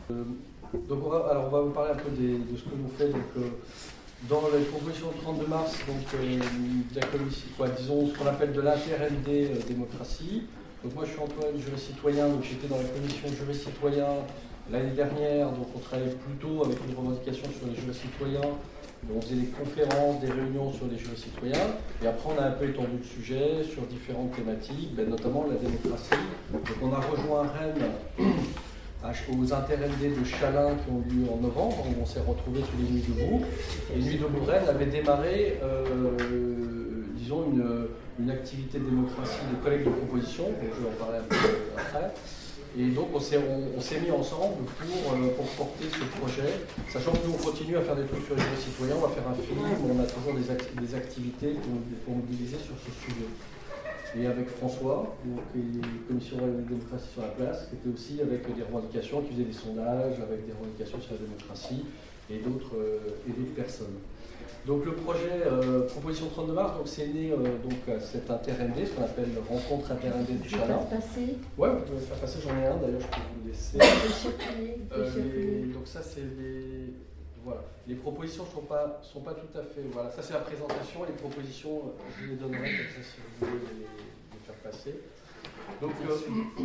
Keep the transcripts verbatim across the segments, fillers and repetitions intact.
Euh, donc on va, alors on va vous parler un peu des, de ce que l'on fait. Donc, euh, dans les propositions du trente-deux mars, donc, euh, de la commission, quoi, disons ce qu'on appelle de l'inter-R M D euh, démocratie. Donc moi je suis Antoine, juriste citoyen, donc j'étais dans la commission juriste citoyen l'année dernière, donc on travaillait plutôt avec une revendication sur les juristes citoyens. On faisait des conférences, des réunions sur les juristes citoyens, et après on a un peu étendu le sujet sur différentes thématiques, ben, notamment la démocratie. Donc on a rejoint Rennes aux inter-R M D de Chalin qui ont lieu en novembre, où on s'est retrouvés tous les Nuits debout. Et Nuits debout Rennes avait démarré, euh, disons, une, une activité de démocratie de collecte de propositions, donc je vais en parler un peu après. Et donc on s'est on, on s'est mis ensemble pour, euh, pour porter ce projet, sachant que nous on continue à faire des trucs sur les jeux citoyens, on va faire un film, on a toujours des, act des activités pour, pour mobiliser sur ce sujet. Et avec François, donc, et Commission de démocratie sur la place, qui était aussi avec des revendications, qui faisait des sondages, avec des revendications sur la démocratie, et d'autres euh, et d'autres personnes. Donc le projet euh, Proposition trente-deux mars, donc c'est né euh, donc à cet inter-R M D, ce qu'on appelle rencontre inter-R M D du Chalin. Je peux passer. Ouais, vous pouvez faire passer, j'en ai un d'ailleurs, je peux vous laisser. Euh, les, donc ça c'est les. Voilà. Les propositions ne sont pas, sont pas tout à fait. Voilà, ça c'est la présentation, les propositions, je les donnerai comme ça si vous voulez les, les faire passer. Donc, euh,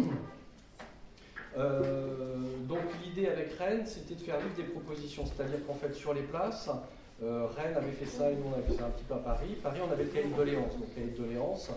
euh, donc l'idée avec Rennes, c'était de faire vivre des propositions, c'est-à-dire qu'en fait sur les places, euh, Rennes avait fait ça et nous on avait fait ça un petit peu à Paris. Paris on avait le cahier de doléances. Donc cahier de doléances,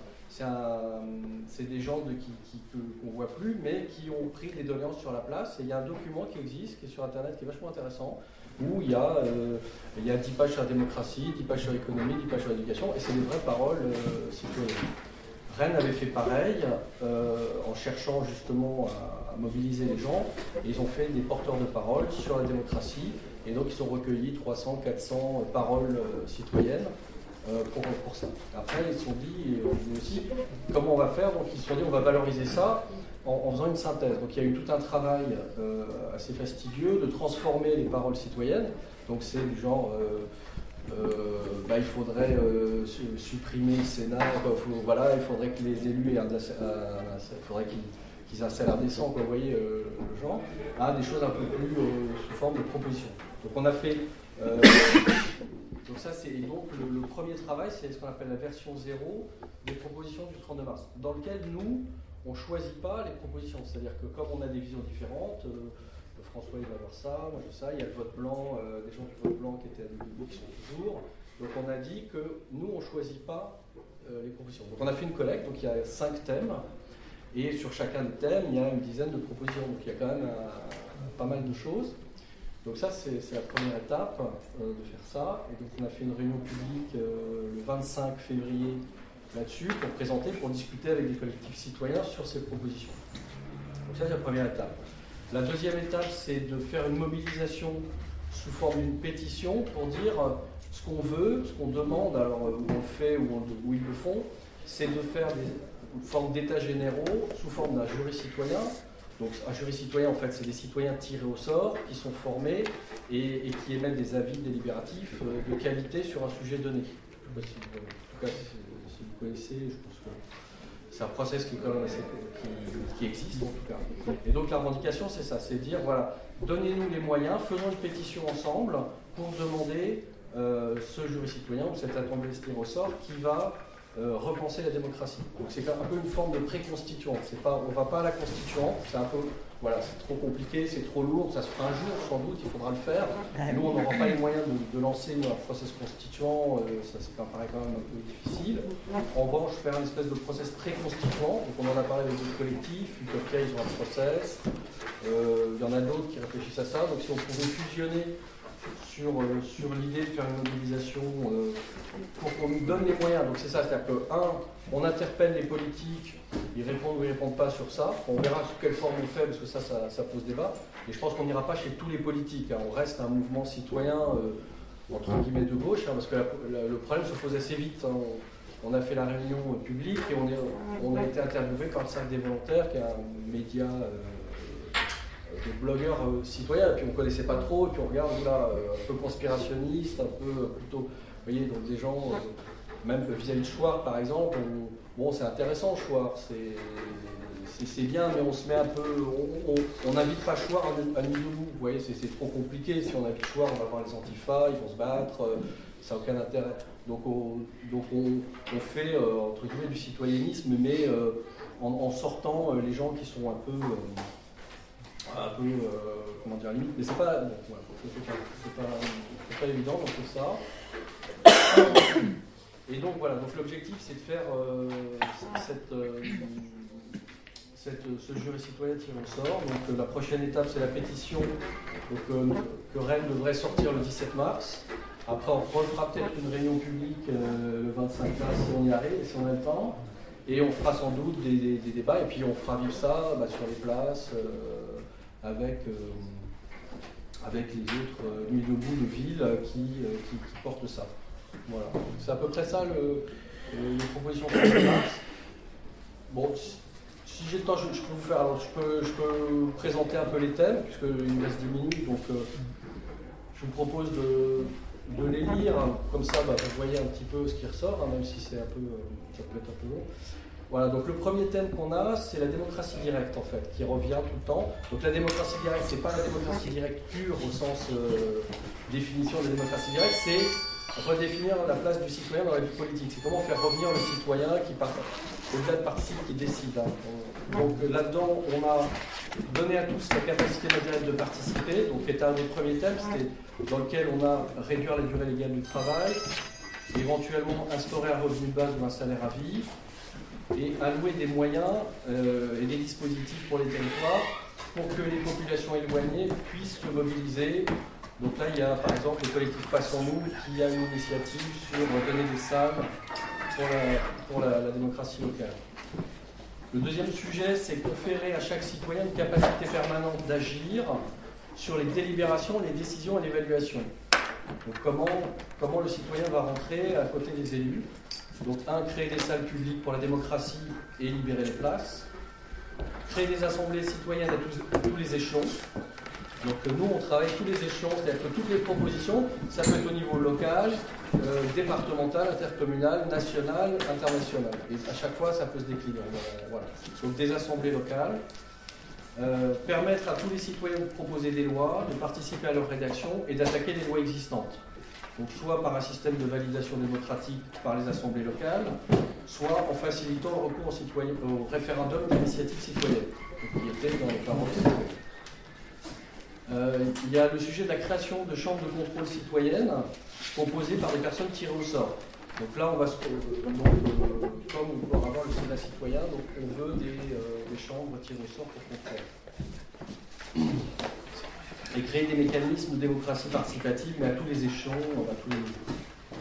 c'est des gens de, qui, qui, qu'on ne voit plus, mais qui ont pris des doléances sur la place. Et il y a un document qui existe, qui est sur Internet, qui est vachement intéressant, où il y a, euh, il y a dix pages sur la démocratie, dix pages sur l'économie, dix pages sur l'éducation, et c'est des vraies paroles euh, citoyennes. Rennes avait fait pareil, euh, en cherchant justement à, à mobiliser les gens, et ils ont fait des porteurs de parole sur la démocratie, et donc ils ont recueilli trois cents, quatre cents paroles euh, citoyennes euh, pour, pour ça. Après ils se sont dit, et nous aussi, comment on va faire? Donc ils se sont dit on va valoriser ça en, en faisant une synthèse. Donc il y a eu tout un travail euh, assez fastidieux de transformer les paroles citoyennes, donc c'est du genre... Euh, Euh, bah, il faudrait euh, supprimer le Sénat, bah, faut, voilà, il faudrait que les élus aient un, un, il faudrait qu'ils qu'ils aient un salaire décent, quoi, vous voyez euh, le genre, à des choses un peu plus euh, sous forme de propositions. Donc on a fait, euh, donc ça c'est donc le, le premier travail, c'est ce qu'on appelle la version zéro des propositions du trente-deux mars, dans lequel nous on choisit pas les propositions, c'est-à-dire que comme on a des visions différentes. Euh, François il va voir ça, moi je ça, il y a le vote blanc, euh, des gens du vote blanc qui étaient à Nuits qui sont toujours. Donc on a dit que nous on ne choisit pas euh, les propositions. Donc on a fait une collecte, donc il y a cinq thèmes, et sur chacun des thèmes il y a une dizaine de propositions. Donc il y a quand même un, pas mal de choses. Donc ça c'est la première étape euh, de faire ça. Et donc on a fait une réunion publique euh, le vingt-cinq février là-dessus pour présenter, pour discuter avec des collectifs citoyens sur ces propositions. Donc ça c'est la première étape. La deuxième étape, c'est de faire une mobilisation sous forme d'une pétition pour dire ce qu'on veut, ce qu'on demande, alors où on le fait, où, on, où ils le font, c'est de faire des formes d'états généraux sous forme d'un jury citoyen. Donc un jury citoyen, en fait, c'est des citoyens tirés au sort, qui sont formés et, et qui émettent des avis délibératifs de qualité sur un sujet donné. Je ne sais pas si vous, en tout cas, si, si vous connaissez, je pense que... C'est un process qui, est quand même assez, qui, qui existe en tout cas. Et donc la revendication, c'est ça, c'est dire, voilà, donnez-nous les moyens, faisons une pétition ensemble pour demander euh, ce jury citoyen ou cette assemblée tirée au sort qui va euh, repenser la démocratie. Donc c'est un peu une forme de pré-constituante. On ne va pas à la constituante, c'est un peu, voilà, c'est trop compliqué, c'est trop lourd, ça se fera un jour sans doute, il faudra le faire. Nous, on n'aura pas les moyens de, de lancer un process constituant, euh, ça, ça paraît quand même un peu difficile. En revanche, faire une espèce de process pré-constituant, donc on en a parlé avec d'autres collectifs, Utopia, ils ont un process, euh, il y en a d'autres qui réfléchissent à ça, donc si on pouvait fusionner sur, euh, sur l'idée de faire une mobilisation euh, pour qu'on nous donne les moyens. Donc c'est ça, c'est-à-dire que, un, on interpelle les politiques, ils répondent ou ils ne répondent pas sur ça, on verra sous quelle forme on fait, parce que ça, ça, ça pose débat, et je pense qu'on n'ira pas chez tous les politiques, hein. On reste un mouvement citoyen, euh, entre guillemets, de gauche, hein, parce que la, la, le problème se pose assez vite. Hein. On, on a fait la réunion euh, publique, et on, est, on a été interviewé par le Cercle des volontaires, qui est un média... Euh, de blogueurs euh, citoyens, et puis on ne connaissait pas trop, et puis on regarde là, euh, un peu conspirationniste, un peu euh, plutôt, vous voyez, donc des gens, euh, même vis-à-vis de Chouard par exemple, on, bon c'est intéressant Chouard, c'est c'est bien, mais on se met un peu, on n'invite pas Chouard à nuit debout, vous voyez, c'est trop compliqué. Si on invite Chouard, on va voir les antifas, ils vont se battre, euh, ça n'a aucun intérêt. Donc on, donc on, on fait, euh, entre guillemets, du citoyennisme, mais euh, en, en sortant euh, les gens qui sont un peu, euh, un peu, euh, comment dire, limite. Mais c'est pas, bon, voilà, c'est pas, c'est pas, c'est pas évident, donc c'est ça. Et donc voilà, donc l'objectif c'est de faire euh, cette, euh, cette, ce jury citoyen tiré au sort. Donc euh, la prochaine étape c'est la pétition donc, euh, que Rennes devrait sortir le dix-sept mars. Après on refera peut-être une réunion publique euh, le vingt-cinq mars si on y arrive, si on a le temps. Et on fera sans doute des, des, des débats et puis on fera vivre ça bah, sur les places euh, avec, euh, avec les autres euh, nuits debout de ville qui, euh, qui, qui portent ça. Voilà, c'est à peu près ça le, le, les propositions de mars. Bon, si j'ai le temps, je, je peux vous faire. Alors, je peux, je peux présenter un peu les thèmes, puisqu'il me reste dix minutes, donc euh, je vous propose de, de les lire, comme ça bah, vous voyez un petit peu ce qui ressort, hein, même si c'est un peu, ça peut être un peu long. Voilà, donc le premier thème qu'on a, c'est la démocratie directe en fait, qui revient tout le temps. Donc la démocratie directe, c'est pas la démocratie directe pure au sens euh, définition de la démocratie directe, c'est on va définir la place du citoyen dans la vie politique. C'est comment faire revenir le citoyen qui, au-delà de participe, qui décide. Hein. Donc là-dedans, on a donné à tous la capacité matérielle de participer, donc qui est un des premiers thèmes, c'était dans lequel on a réduire la durée légale du travail, éventuellement instaurer un revenu de base ou un salaire à vie, et allouer des moyens euh, et des dispositifs pour les territoires pour que les populations éloignées puissent se mobiliser. Donc là, il y a par exemple le collectif Passons-nous qui a une initiative sur donner des salles pour la, pour la, la démocratie locale. Le deuxième sujet, c'est conférer à chaque citoyen une capacité permanente d'agir sur les délibérations, les décisions et l'évaluation. Donc comment, comment le citoyen va rentrer à côté des élus. Donc un, créer des salles publiques pour la démocratie et libérer les places. Créer des assemblées citoyennes à tous, à tous les échelons. Donc nous, on travaille tous les échelons, c'est-à-dire que toutes les propositions, ça peut être au niveau local, euh, départemental, intercommunal, national, international. Et à chaque fois, ça peut se décliner. Voilà. Donc des assemblées locales. Euh, permettre à tous les citoyens de proposer des lois, de participer à leur rédaction et d'attaquer les lois existantes. Donc soit par un système de validation démocratique par les assemblées locales, soit en facilitant le recours au, citoyen, au référendum d'initiative citoyenne, qui était dans les paroles citoyennes. Euh, il y a le sujet de la création de chambres de contrôle citoyennes composées par des personnes tirées au sort. Donc là, on va se, euh, donc, euh, comme on peut avoir le Sénat citoyen, donc on veut des, euh, des chambres tirées au sort pour contrôle. Et créer des mécanismes de démocratie participative, mais à tous les échelons, à tous les niveaux.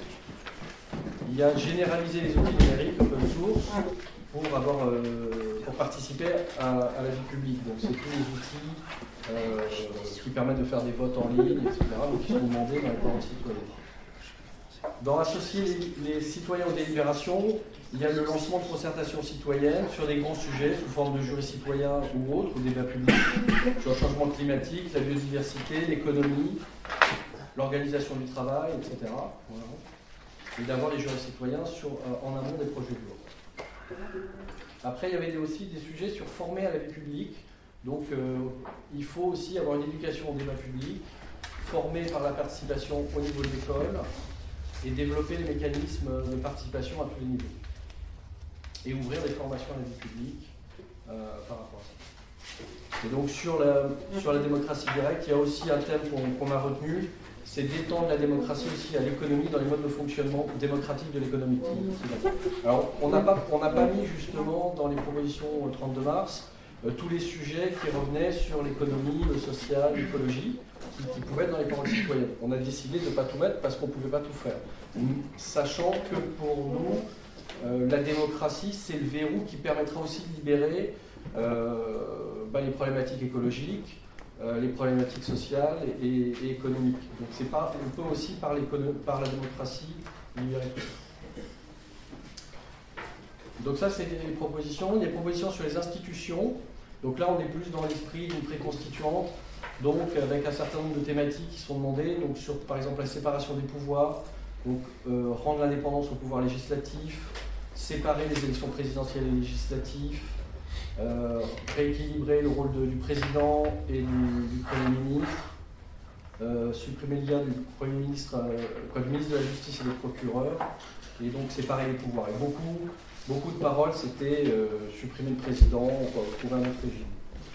Il y a généraliser les outils numériques open source pour, avoir, euh, pour participer à, à la vie publique. Donc c'est tous les outils euh, qui permettent de faire des votes en ligne, et cetera, donc qui sont demandés dans les parents citoyens. Dans associer les, les citoyens aux délibérations, il y a le lancement de concertations citoyennes sur des grands sujets sous forme de jurys citoyens ou autres, ou débats publics, sur le changement climatique, la biodiversité, l'économie, l'organisation du travail, et cetera. Voilà. Et d'avoir les jurys citoyens sur, euh, en amont des projets de loi. Après, il y avait aussi des sujets sur former à la vie publique. Donc, euh, il faut aussi avoir une éducation au débat public, formée par la participation au niveau de l'école, et développer les mécanismes de participation à tous les niveaux. Et ouvrir des formations à la vie publique euh, par rapport à ça. Et donc sur la, sur la démocratie directe, il y a aussi un thème qu'on qu'on a retenu, c'est d'étendre la démocratie aussi à l'économie, dans les modes de fonctionnement démocratique de l'économie. Alors on n'a pas, on n'a pas mis justement dans les propositions au trente-deux mars euh, tous les sujets qui revenaient sur l'économie, le social, l'écologie, qui, qui pouvaient être dans les paroles citoyennes. On a décidé de ne pas tout mettre parce qu'on ne pouvait pas tout faire. Sachant que pour nous, euh, la démocratie, c'est le verrou qui permettra aussi de libérer euh, bah, les problématiques écologiques, euh, les problématiques sociales et, et, et économiques. Donc c'est pas, on peut aussi par, par la démocratie libérer tout ça. Donc ça, c'est les propositions. Il y a des propositions sur les institutions. Donc là, on est plus dans l'esprit d'une préconstituante, donc avec un certain nombre de thématiques qui sont demandées, donc sur par exemple la séparation des pouvoirs, donc euh, rendre l'indépendance au pouvoir législatif, séparer les élections présidentielles et législatives, euh, rééquilibrer le rôle de, du président et du, du Premier ministre, euh, supprimer le lien du Premier ministre, euh, quoi, du ministre de la Justice et des procureurs, et donc séparer les pouvoirs. Et beaucoup, beaucoup de paroles, c'était euh, supprimer le président, quoi, trouver un autre régime.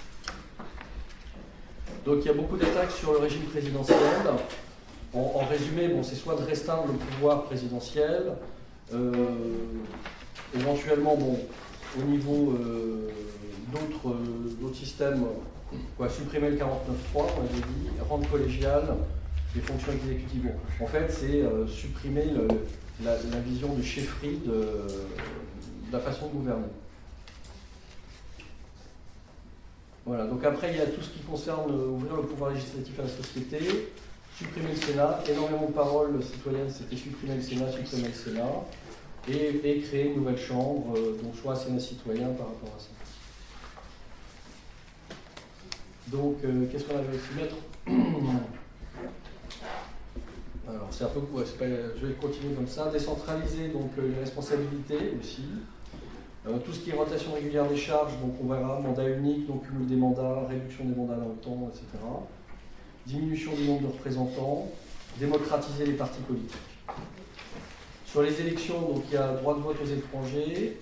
Donc il y a beaucoup d'attaques sur le régime présidentiel. En, en résumé, bon, c'est soit de restreindre le pouvoir présidentiel, euh, éventuellement, bon, au niveau euh, d'autres euh, systèmes, quoi, supprimer le quarante-neuf trois, on avait dit, rendre collégial les fonctions exécutives. Bon, en fait, c'est euh, supprimer le, la, la vision de chefferie de, de la façon de gouverner. Voilà, donc après, il y a tout ce qui concerne euh, ouvrir le pouvoir législatif à la société, supprimer le Sénat, énormément de paroles citoyennes, c'était supprimer le Sénat, supprimer le Sénat, et, et créer une nouvelle chambre, euh, donc soit un Sénat citoyen par rapport à ça. Donc, euh, qu'est-ce qu'on avait pu mettre? Alors, c'est un peu, ouais, c'est pas, je vais continuer comme ça. Décentraliser donc euh, les responsabilités aussi. Euh, tout ce qui est rotation régulière des charges, donc on verra mandat unique, donc cumul des mandats, réduction des mandats dans le temps, et cetera. Diminution du nombre de représentants, démocratiser les partis politiques. Sur les élections, donc il y a droit de vote aux étrangers.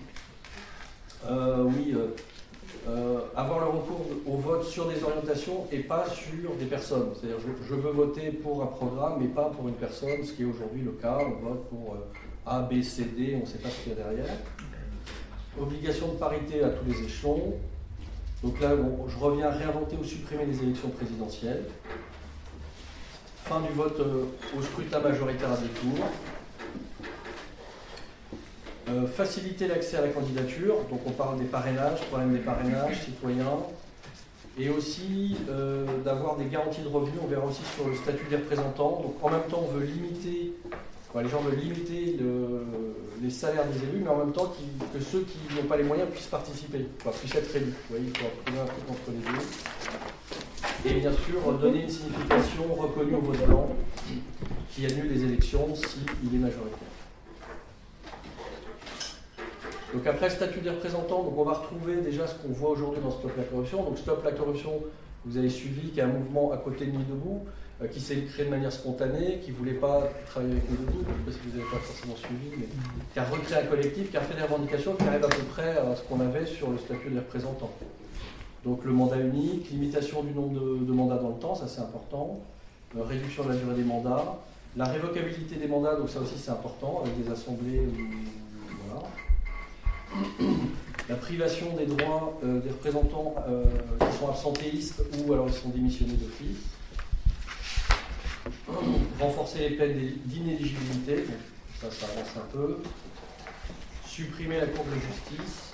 Euh, oui, euh, euh, avoir le recours au vote sur des orientations et pas sur des personnes. C'est-à-dire, je, je veux voter pour un programme, mais pas pour une personne, ce qui est aujourd'hui le cas. On vote pour euh, A, B, C, D, on ne sait pas ce qu'il y a derrière. Obligation de parité à tous les échelons. Donc là, bon, je reviens à réinventer ou supprimer les élections présidentielles. Fin du vote euh, au scrutin majoritaire à deux tours. Euh, faciliter l'accès à la candidature. Donc on parle des parrainages, problème des parrainages citoyens. Et aussi euh, d'avoir des garanties de revenus. On verra aussi sur le statut des représentants. Donc en même temps, on veut limiter, enfin, les gens veulent limiter le, les salaires des élus, mais en même temps qui, que ceux qui n'ont pas les moyens puissent participer, enfin, puissent être élus. Vous voyez, il faut trouver un truc entre les deux. Et bien sûr, donner une signification reconnue au vote blanc qui annule les élections s'il est majoritaire. Donc après, statut des représentants, donc on va retrouver déjà ce qu'on voit aujourd'hui dans Stop la corruption. Donc Stop la corruption, vous avez suivi, qui est un mouvement à côté de Nuit debout, euh, qui s'est créé de manière spontanée, qui ne voulait pas travailler avec Nuit debout, je ne sais pas si vous n'avez pas forcément suivi, mais qui a recréé un collectif, qui a fait des revendications qui arrivent à peu près à ce qu'on avait sur le statut des représentants. Donc le mandat unique, limitation du nombre de, de mandats dans le temps, ça c'est important, euh, réduction de la durée des mandats, la révocabilité des mandats, donc ça aussi c'est important, avec des assemblées, où, voilà. La privation des droits euh, des représentants euh, qui sont absentéistes ou alors ils sont démissionnés d'office. Renforcer les peines d'inéligibilité, ça, ça avance un peu. Supprimer la Cour de justice.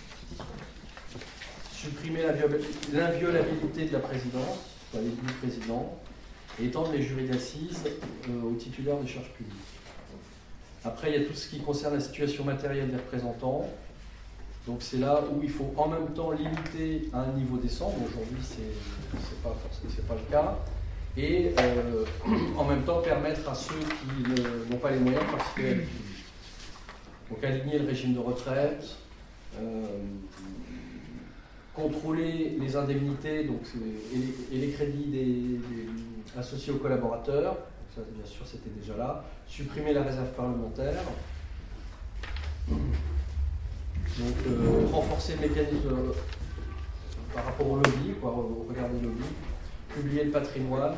Supprimer l'inviolabilité de la présidence, enfin, du président. Et étendre les jurys d'assises euh, aux titulaires des charges publiques. Après, il y a tout ce qui concerne la situation matérielle des représentants. Donc c'est là où il faut en même temps limiter à un niveau décent. Aujourd'hui, ce n'est pas, pas le cas. Et euh, en même temps permettre à ceux qui n'ont pas les moyens de participer à la vie publique. Donc aligner le régime de retraite, euh, contrôler les indemnités donc, et, les, et les crédits des, des, associés aux collaborateurs. Ça, bien sûr, c'était déjà là. Supprimer la réserve parlementaire. Donc, euh, renforcer le mécanisme euh, par rapport au lobby, quoi, au regard des lobbies. Publier le patrimoine.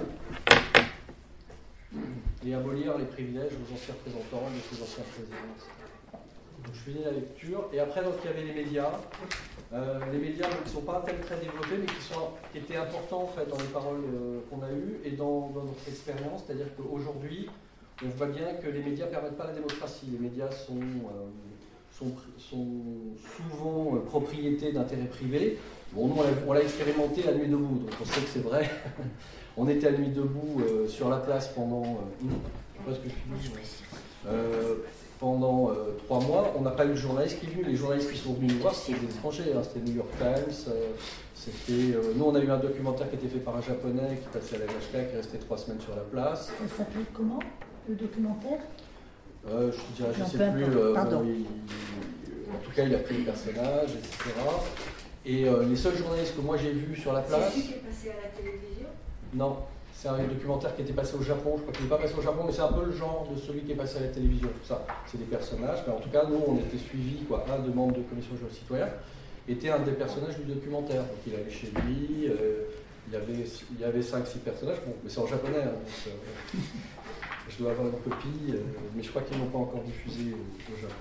Et abolir les privilèges aux anciens représentants, aux anciens présidents, et cetera. Donc, je finis la lecture. Et après, donc, il y avait les médias. Euh, les médias donc, qui ne sont pas très, très développés, mais qui, sont, qui étaient importants en fait, dans les paroles euh, qu'on a eues et dans, dans notre expérience. C'est-à-dire qu'aujourd'hui, on voit bien que les médias ne permettent pas la démocratie. Les médias sont, euh, sont, sont souvent euh, propriété d'intérêts privés. Bon, nous, on l'a expérimenté à Nuit debout, donc on sait que c'est vrai. On était à Nuit debout euh, sur la place pendant... Euh, je sais pas ce que je finis. Euh, pendant euh, trois mois, on n'a pas eu de journalistes qui sont venus. Les journalistes qui sont venus nous voir, c'était des étrangers. Hein. C'était New York Times. Euh, c'était, euh, nous, on a eu un documentaire qui était fait par un japonais qui passait à la H K, qui restait trois semaines sur la place. Ça s'appelle comment, le documentaire? euh, Je ne sais plus. Euh, bon, il, en tout cas, il a pris les personnages, et cetera. Et euh, les seuls journalistes que moi j'ai vus sur la place... C'est celui qui est passé à la télévision? Non, c'est un documentaire qui était passé au Japon. Je crois qu'il n'est pas passé au Japon, mais c'est un peu le genre de celui qui est passé à la télévision. Ça, c'est des personnages. Mais en tout cas, nous, on était suivis, quoi. Un des membres de commission de justice citoyenne était un des personnages du documentaire. Donc il allait chez lui, euh, il y avait, il y avait cinq six personnages. Bon, mais c'est en japonais, hein, donc euh, je dois avoir une copie, euh, mais je crois qu'ils n'ont pas encore diffusé au, au Japon.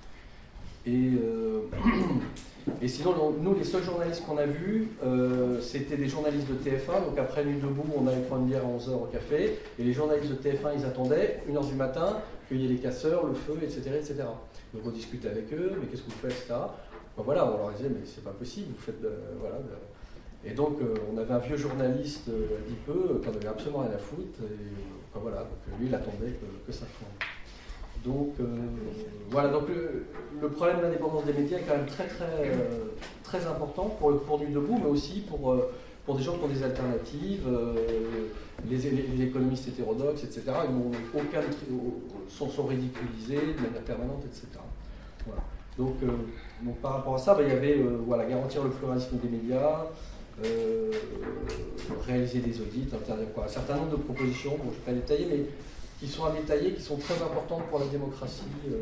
Et, euh, et sinon, nous, les seuls journalistes qu'on a vus, euh, c'était des journalistes de T F un. Donc après Nuit debout, on allait prendre une bière à onze heures au café. Et les journalistes de T F un, ils attendaient, une heure du matin, qu'il y ait les casseurs, le feu, et cetera, et cetera. Donc on discutait avec eux, mais qu'est-ce que vous faites, et cetera. Ben voilà, on leur disait, mais c'est pas possible, vous faites... Euh, voilà, euh. Et donc, euh, on avait un vieux journaliste, euh, dit peu, euh, qui en avait absolument rien à foutre. Et ben voilà, donc lui, il attendait que, que ça tourne. Donc euh, voilà, donc le, le problème de l'indépendance des médias est quand même très très euh, très important pour, pour Nuit debout, mais aussi pour, euh, pour des gens qui ont des alternatives, euh, les, les, les économistes hétérodoxes, et cetera. Ils n'ont aucun sont, sont ridiculisés de manière permanente, et cetera. Voilà. Donc, euh, donc par rapport à ça, bah, il y avait euh, voilà, garantir le pluralisme des médias, euh, réaliser des audits, interdire quoi, un certain nombre de propositions, bon, je ne vais pas détailler, mais qui sont à détailler, qui sont très importantes pour la démocratie. Euh...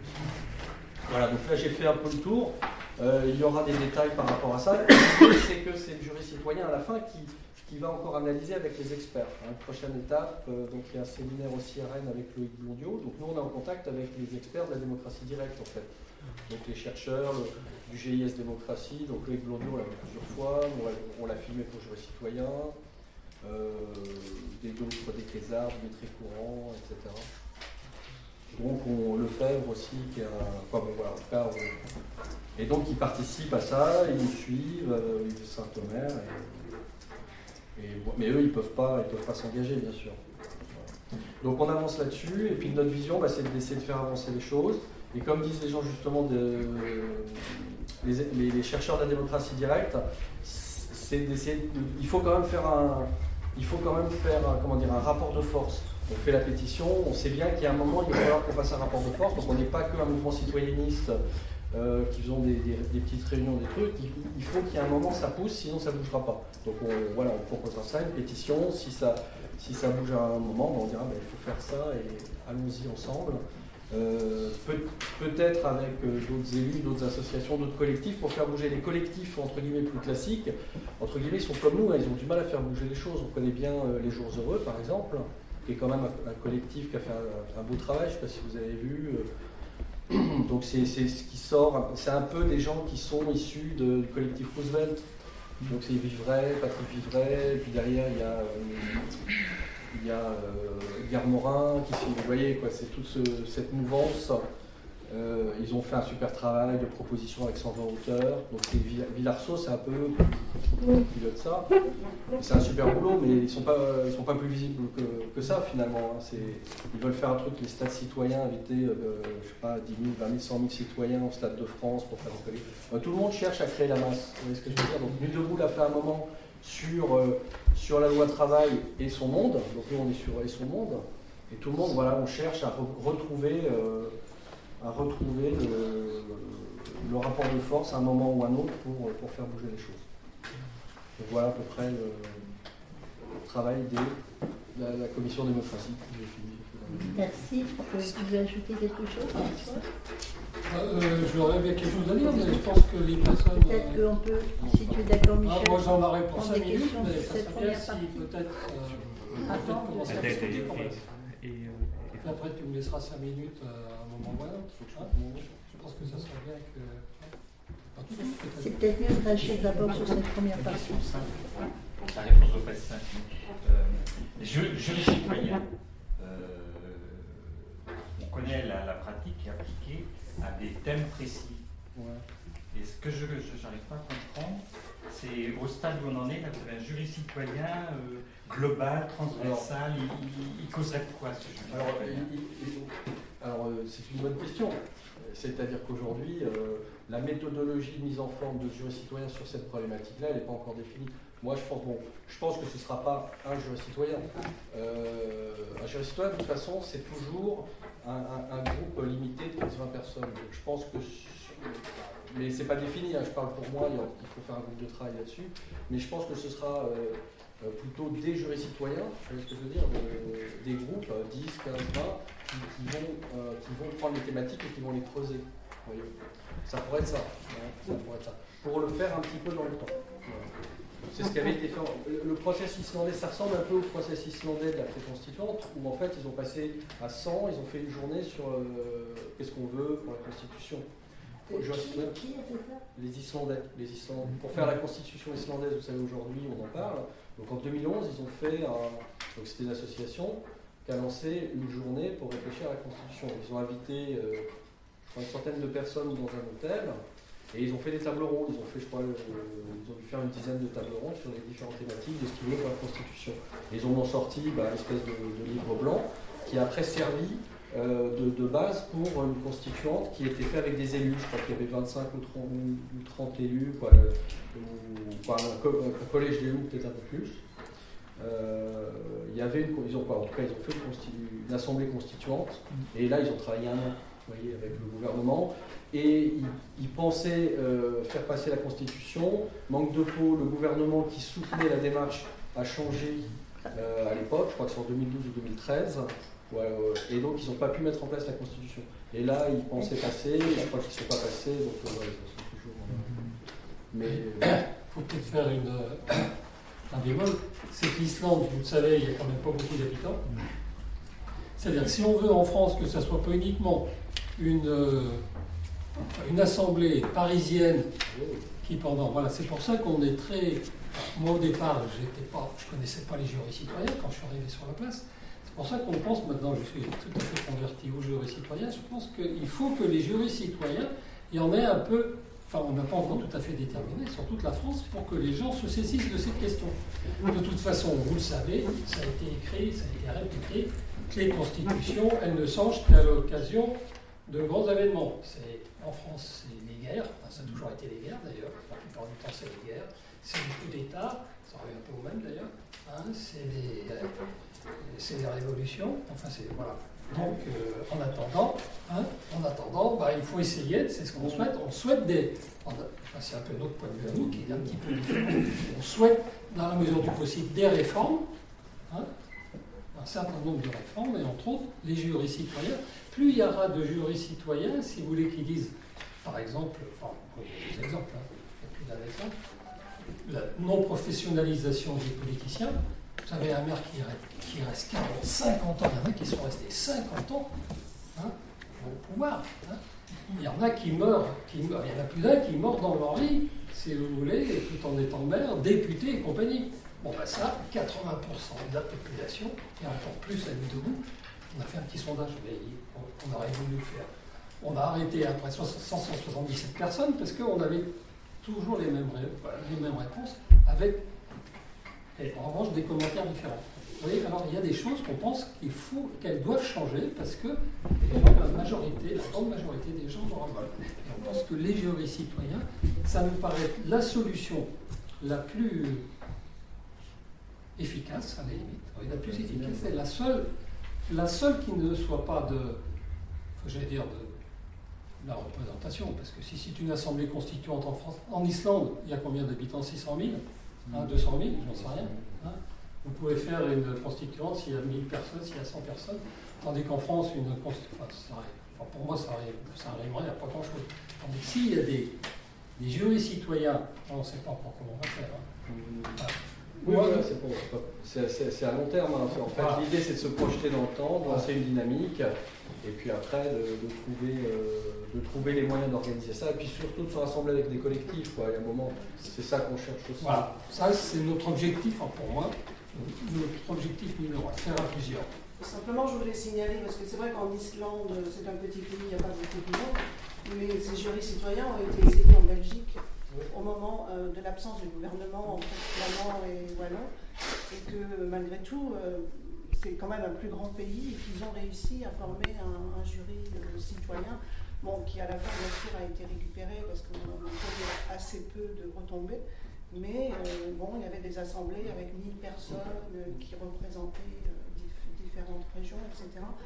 Voilà, donc là j'ai fait un peu le tour. Euh, il y aura des détails par rapport à ça. L'idée, c'est que c'est le jury citoyen à la fin qui, qui va encore analyser avec les experts. Hein. Prochaine étape, euh, donc il y a un séminaire aussi à Rennes avec Loïc Blondiot. Donc nous on est en contact avec les experts de la démocratie directe en fait. Donc les chercheurs le, du G I S Démocratie. Donc Loïc Blondiot on l'a vu plusieurs fois, on l'a filmé pour jury citoyen. Euh, des d'autres, des César, des très courants, et cetera. Donc on le fait aussi, qui est un, enfin bon voilà, en tout cas, on, et donc ils participent à ça, ils nous suivent, euh, ils disent Saint-Omer, et, et, mais eux ils peuvent pas, ils peuvent pas s'engager bien sûr. Voilà. Donc on avance là-dessus, et puis notre vision, bah, c'est d'essayer de faire avancer les choses, et comme disent les gens justement, de, les, les, les chercheurs de la démocratie directe, c'est d'essayer, il faut quand même faire un Il faut quand même faire un, comment dire, un rapport de force. On fait la pétition, on sait bien qu'il y a un moment, il va falloir qu'on fasse un rapport de force. Donc on n'est pas qu'un mouvement citoyenniste euh, qui faisons des, des, des petites réunions, des trucs. Il, il faut qu'il y ait un moment, ça pousse, sinon ça ne bougera pas. Donc on, voilà, on proposera ça, une pétition. Si ça, si ça bouge à un moment, ben on dira ben, il faut faire ça et allons-y ensemble. Euh, peut, peut-être avec euh, d'autres élus, d'autres associations, d'autres collectifs, pour faire bouger les collectifs entre guillemets plus classiques. Entre guillemets, ils sont comme nous, hein, ils ont du mal à faire bouger les choses. On connaît bien euh, les Jours Heureux, par exemple, qui est quand même un, un collectif qui a fait un, un beau travail. Je ne sais pas si vous avez vu. Euh, donc c'est ce qui sort. C'est un peu des gens qui sont issus de, du collectif Roosevelt. Donc c'est Vivray, Patrick Vivray, et puis derrière il y a. Euh, Il y a euh, Gare Morin, qui, vous voyez, quoi, c'est toute ce, cette mouvance. Euh, ils ont fait un super travail de proposition avec cent vingt auteurs. Donc Villarceau, c'est un peu qui pilote ça. C'est un super boulot, mais ils ne sont, sont pas plus visibles que, que ça finalement. Hein. Ils veulent faire un truc, les stades citoyens, inviter, euh, je sais pas, dix mille, vingt mille, cent mille citoyens au Stade de France pour faire des collectifs. Euh, tout le monde cherche à créer la masse. Vous voyez ce que je veux dire? Donc Nuit debout l'a fait un moment sur, euh, sur la loi travail et son monde. Donc nous on est sur et son monde. Et tout le monde, voilà, on cherche à re retrouver, euh, à retrouver le, le rapport de force à un moment ou à un autre pour, pour faire bouger les choses. Donc voilà à peu près le, le travail de la, la commission démocratie. J'ai fini. Merci. Vous voulez ajouter quelque chose? Euh, je leur avais quelque chose à dire, mais je pense que les personnes... Peut-être qu'on peut, si tu es d'accord, Michel, ah, moi j'en aurais pour prendre cinq des minutes, questions mais sur ça cette serait bien première si partie. peut-être euh, Attends, peut commencer à peut-être discuter quand même. et, et, Et après tu me laisseras cinq minutes euh, à un moment ou à un autre. Hein, je pense que ça serait bien que... C'est peut-être mieux de réagir d'abord sur cette première partie. La réponse doit pas être simple. Euh, je, je le citoyen, euh, on connaît la, la pratique qui est appliquée à des thèmes précis. Ouais. Et ce que je n'arrive pas à comprendre, c'est au stade où on en est, là, vous avez un jury citoyen euh, global, transversal, alors, il, il, il causerait de quoi ce jury Alors, il, il, alors euh, c'est une bonne question. C'est-à-dire qu'aujourd'hui, euh, la méthodologie de mise en forme de jury citoyen sur cette problématique-là, elle n'est pas encore définie. Moi, je pense, bon, je pense que ce ne sera pas un jury citoyen. Euh, un jury citoyen, de toute façon, c'est toujours un, un, un groupe limité de quinze à vingt personnes. Donc, je pense que mais c'est pas défini, hein, je parle pour moi, il faut faire un groupe de travail là-dessus, mais je pense que ce sera euh, plutôt des jurys citoyens, vous voyez ce que je veux dire, de, des groupes, dix, quinze, vingt, qui, qui, vont, euh, qui vont prendre les thématiques et qui vont les creuser. Vous voyez. Ça pourrait être ça, hein, ça pourrait être ça, pour le faire un petit peu dans le temps. C'est ce qui avait été fait. Le process islandais, ça ressemble un peu au process islandais de la préconstituante, où en fait ils ont passé à cent, ils ont fait une journée sur euh, qu'est-ce qu'on veut pour la Constitution. Qui, qui a fait ça? Les Islandais, les Islandais. Pour faire la Constitution islandaise, vous savez, aujourd'hui on en parle. Donc en deux mille onze, ils ont fait, un, donc c'était une association qui a lancé une journée pour réfléchir à la Constitution. Ils ont invité euh, je crois, une centaine de personnes dans un hôtel. Et ils ont fait des tables rondes, ils ont fait, je crois, euh, ils ont dû faire une dizaine de tables rondes sur les différentes thématiques de ce qu'ils voulaient pour la Constitution. Et ils ont en sorti bah, une espèce de, de livre blanc qui a après servi euh, de, de base pour une constituante qui était faite avec des élus. Je crois qu'il y avait vingt-cinq ou trente, ou trente élus, quoi, ou, enfin, un, co un collège d'élus peut-être un peu plus. Euh, il y avait une, ils ont, quoi, en tout cas, ils ont fait une, une assemblée constituante. Et là, ils ont travaillé un an, vous voyez, avec le gouvernement. Et ils, ils pensaient euh, faire passer la Constitution. Manque de peau, le gouvernement qui soutenait la démarche a changé euh, à l'époque, je crois que c'est en deux mille douze ou deux mille treize, ouais, euh, et donc ils n'ont pas pu mettre en place la Constitution. Et là, ils pensaient passer, et je crois qu'ils ne sont pas passés, donc euh, ouais, ils sont toujours... Euh, mais... Il euh, faut peut-être faire une, euh, un bémol, c'est que l'Islande, vous le savez, il n'y a quand même pas beaucoup d'habitants. C'est-à-dire que si on veut en France que ça ne soit pas uniquement une... Euh, une assemblée parisienne qui pendant... Voilà, c'est pour ça qu'on est très... Moi au départ, j'étais pas, je ne connaissais pas les jurys citoyens quand je suis arrivé sur la place. C'est pour ça qu'on pense, maintenant je suis tout à fait converti aux jurys citoyens, je pense qu'il faut que les jurys citoyens, il y en ait un peu... Enfin, on n'a pas encore tout à fait déterminé sur toute la France pour que les gens se saisissent de cette question. De toute façon, vous le savez, ça a été écrit, ça a été répété, que les constitutions, elles ne changent qu'à l'occasion de grands événements. C'est, en France, c'est les guerres, enfin, ça a toujours été les guerres d'ailleurs, la plupart du temps c'est les guerres, c'est les coups d'État, ça revient un peu au même d'ailleurs, hein, c'est les, euh, c'est les révolutions, enfin c'est, voilà. Donc euh, en attendant, hein, en attendant, bah, il faut essayer, c'est ce qu'on souhaite, on souhaite des, enfin, c'est un peu notre point de vue à nous qui est un petit peu différent, on souhaite dans la mesure du possible des réformes, hein, un certain nombre de réformes, et entre autres les jurys citoyens. Plus il y aura de jurys citoyens, si vous voulez, qui disent, par exemple, enfin, des exemples, hein, il y a plus d'un exemple, la non-professionnalisation des politiciens. Vous savez, un maire qui reste, qui reste quarante, cinquante ans, il y en a qui sont restés cinquante ans hein, au pouvoir. Hein. Il y en a qui meurent, qui meurent, il y en a plus d'un qui meurt dans leur lit, si vous voulez, tout en étant maire, député et compagnie. Bon, ben ça, quatre-vingts pour cent de la population, et encore plus à nous debout, on a fait un petit sondage, mais on aurait voulu le faire. On a arrêté après cent soixante-dix-sept personnes parce qu'on avait toujours les mêmes, les mêmes réponses, avec, et en revanche, des commentaires différents. Vous voyez, alors il y a des choses qu'on pense qu'il faut, qu'elles doivent changer parce que les gens, la majorité, la grande majorité des gens en veulent. Et on pense que les jurys citoyens, ça nous paraît la solution la plus efficace, à la limite. Oui, la plus efficace, c'est la seule, la seule qui ne soit pas de, j'allais dire, de la représentation, parce que si c'est une assemblée constituante en France, en Islande, il y a combien d'habitants? Six cent mille hein, deux cent mille, j'en sais rien. Hein. Vous pouvez faire une constituante s'il y a mille personnes, s'il y a cent personnes, tandis qu'en France, une constituante, enfin, enfin, pour moi, ça arriverait, il n'y a pas grand-chose. Tandis que s'il y a des, des jurys citoyens, on ne sait pas encore comment on va faire. Hein. Voilà. Oui, voilà, c'est, pour, c'est, c'est, c'est à long terme. Hein. En fait, voilà. L'idée, c'est de se projeter dans le temps, de lancer une dynamique, et puis après, de, de, trouver, euh, de trouver les moyens d'organiser ça, et puis surtout de se rassembler avec des collectifs. Quoi. Il y a un moment, c'est ça qu'on cherche aussi. Voilà, ça, c'est notre objectif, hein, pour moi, notre objectif numéro un, faire à plusieurs. Simplement, je voulais signaler, parce que c'est vrai qu'en Islande, c'est un petit pays, il n'y a pas beaucoup de monde, mais ces jurys citoyens ont été essayés en Belgique au moment euh, de l'absence du gouvernement entre flamand et wallon, et que malgré tout, euh, c'est quand même un plus grand pays, et qu'ils ont réussi à former un, un jury euh, citoyen, bon, qui à la fin, bien sûr, a été récupéré parce qu'on a assez peu de retombées, mais euh, bon, il y avait des assemblées avec mille personnes euh, qui représentaient euh, dif différentes régions, et cetera.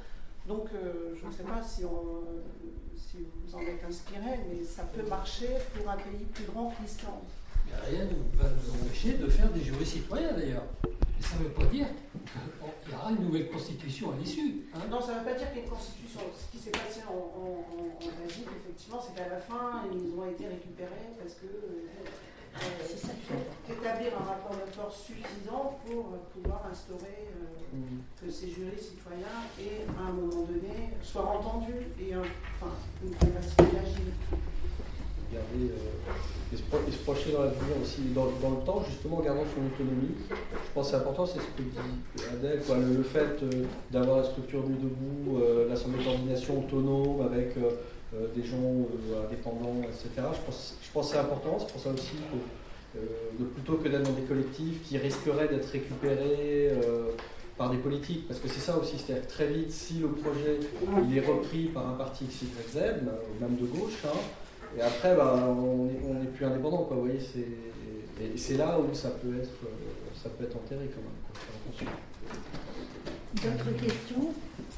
Donc, euh, je ne sais pas si, on, si vous en êtes inspiré, mais ça peut marcher pour un pays plus grand que l'Islande. Mais rien ne va nous empêcher de faire des jurys citoyens d'ailleurs. Mais ça ne veut pas dire qu'il y aura une nouvelle constitution à l'issue. Hein. Non, ça ne veut pas dire qu'il y a une constitution. Ce qui s'est passé en, en, en, en Belgique, effectivement, c'est qu'à la fin, ils ont été récupérés parce que euh, euh, établir un rapport de force suffisant pour euh, pouvoir instaurer euh, mmh. que ces jurys citoyens aient, à un moment donné, soient entendus et un, enfin, une capacité d'agir. Garder, euh, et, se pro- et se projeter dans l'avenir aussi, dans, dans le temps, justement, en gardant son autonomie. Je pense que c'est important, c'est ce que dit Adèle, quoi, le, le fait euh, d'avoir la structure mise debout, euh, l'assemblée de coordination autonome avec euh, euh, des gens euh, indépendants, et cetera. Je pense, je pense que c'est important, c'est pour ça aussi que euh, de, plutôt que d'être dans des collectifs qui risqueraient d'être récupérés euh, par des politiques, parce que c'est ça aussi, c'est-à-dire que très vite, si le projet il est repris par un parti X Y Z, même de gauche, hein, et après, bah, on n'est plus indépendant, quoi. Vous voyez, c'est, et c'est là où ça peut être, ça peut être enterré quand même. D'autres questions?